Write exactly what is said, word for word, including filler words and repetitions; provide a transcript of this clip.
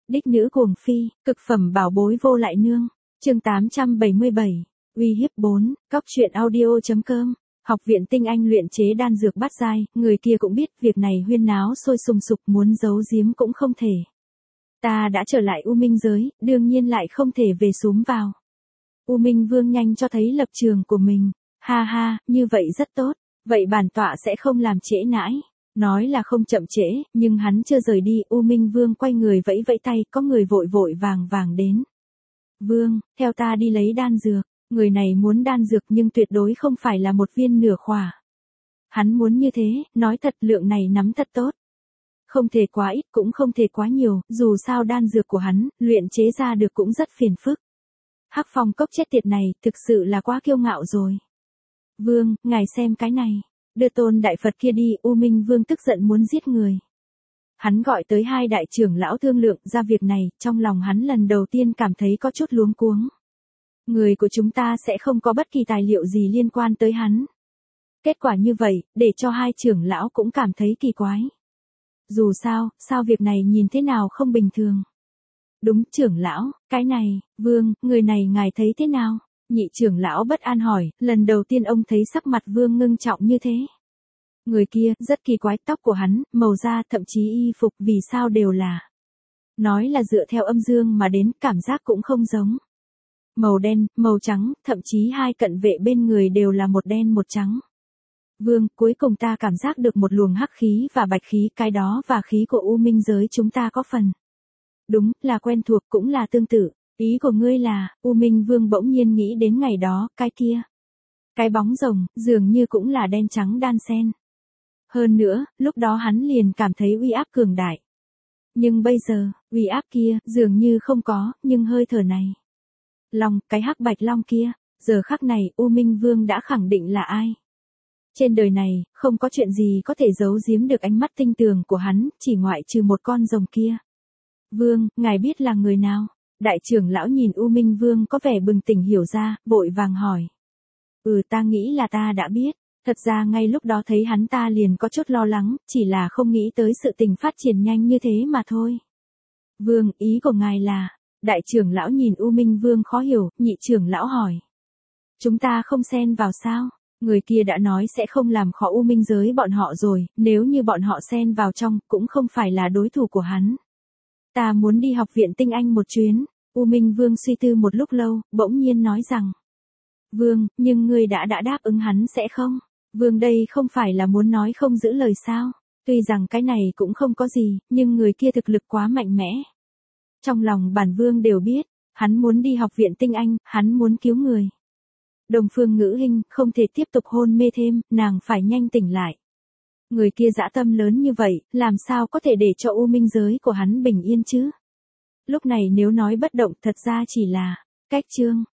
Đích nữ cuồng phi, cực phẩm bảo bối vô lại nương. Chương tám trăm bảy mươi bảy. Uy hiếp bốn. Cóc truyện audio chấm com. Học viện Tinh Anh luyện chế đan dược bát giai, người kia cũng biết việc này huyên náo sôi sùng sục, muốn giấu giếm cũng không thể. Ta đã trở lại U Minh giới, đương nhiên lại không thể về xúm vào. U Minh Vương nhanh cho thấy lập trường của mình. Ha ha, như vậy rất tốt, vậy bản tọa sẽ không làm trễ nãi. Nói là không chậm trễ, nhưng hắn chưa rời đi, U Minh Vương quay người vẫy vẫy tay, có người vội vội vàng vàng đến. Vương, theo ta đi lấy đan dược. Người này muốn đan dược nhưng tuyệt đối không phải là một viên nửa khỏa. Hắn muốn như thế, nói thật lượng này nắm thật tốt. Không thể quá ít cũng không thể quá nhiều, dù sao đan dược của hắn, luyện chế ra được cũng rất phiền phức. Hắc Phong cốc chết tiệt này, thực sự là quá kiêu ngạo rồi. Vương, ngài xem cái này. Đưa tôn đại Phật kia đi, U Minh Vương tức giận muốn giết người. Hắn gọi tới hai đại trưởng lão thương lượng ra việc này, trong lòng hắn lần đầu tiên cảm thấy có chút luống cuống. Người của chúng ta sẽ không có bất kỳ tài liệu gì liên quan tới hắn. Kết quả như vậy, để cho hai trưởng lão cũng cảm thấy kỳ quái. Dù sao, sao việc này nhìn thế nào không bình thường. Đúng trưởng lão, cái này, Vương, người này ngài thấy thế nào? Nhị trưởng lão bất an hỏi, lần đầu tiên ông thấy sắc mặt Vương ngưng trọng như thế. Người kia, rất kỳ quái, tóc của hắn, màu da, thậm chí y phục vì sao đều là. Nói là dựa theo âm dương mà đến, cảm giác cũng không giống. Màu đen, màu trắng, thậm chí hai cận vệ bên người đều là một đen một trắng. Vương, cuối cùng ta cảm giác được một luồng hắc khí và bạch khí, cái đó và khí của U Minh giới chúng ta có phần. Đúng, là quen thuộc cũng là tương tự. Ý của ngươi là, U Minh Vương bỗng nhiên nghĩ đến ngày đó, cái kia. Cái bóng rồng, dường như cũng là đen trắng đan xen. Hơn nữa, lúc đó hắn liền cảm thấy uy áp cường đại. Nhưng bây giờ, uy áp kia, dường như không có, nhưng hơi thở này. Long, cái hắc bạch long kia, giờ khắc này U Minh Vương đã khẳng định là ai. Trên đời này, không có chuyện gì có thể giấu giếm được ánh mắt tinh tường của hắn, chỉ ngoại trừ một con rồng kia. Vương, ngài biết là người nào? Đại trưởng lão nhìn U Minh Vương có vẻ bừng tỉnh hiểu ra, vội vàng hỏi. Ừ, ta nghĩ là ta đã biết. Thật ra ngay lúc đó thấy hắn ta liền có chút lo lắng, chỉ là không nghĩ tới sự tình phát triển nhanh như thế mà thôi. Vương, ý của ngài là... Đại trưởng lão nhìn U Minh Vương khó hiểu, nhị trưởng lão hỏi. Chúng ta không xen vào sao? Người kia đã nói sẽ không làm khó U Minh giới bọn họ rồi, nếu như bọn họ xen vào trong, cũng không phải là đối thủ của hắn. Ta muốn đi học viện Tinh Anh một chuyến. U Minh Vương suy tư một lúc lâu, bỗng nhiên nói rằng. Vương, nhưng ngươi đã đã đáp ứng hắn sẽ không? Vương đây không phải là muốn nói không giữ lời sao? Tuy rằng cái này cũng không có gì, nhưng người kia thực lực quá mạnh mẽ. Trong lòng bản Vương đều biết, hắn muốn đi học viện Tinh Anh, hắn muốn cứu người. Đồng Phương Ngữ Hinh không thể tiếp tục hôn mê thêm, nàng phải nhanh tỉnh lại. Người kia dã tâm lớn như vậy, làm sao có thể để cho U Minh giới của hắn bình yên chứ? Lúc này nếu nói bất động thật ra chỉ là, cách chương.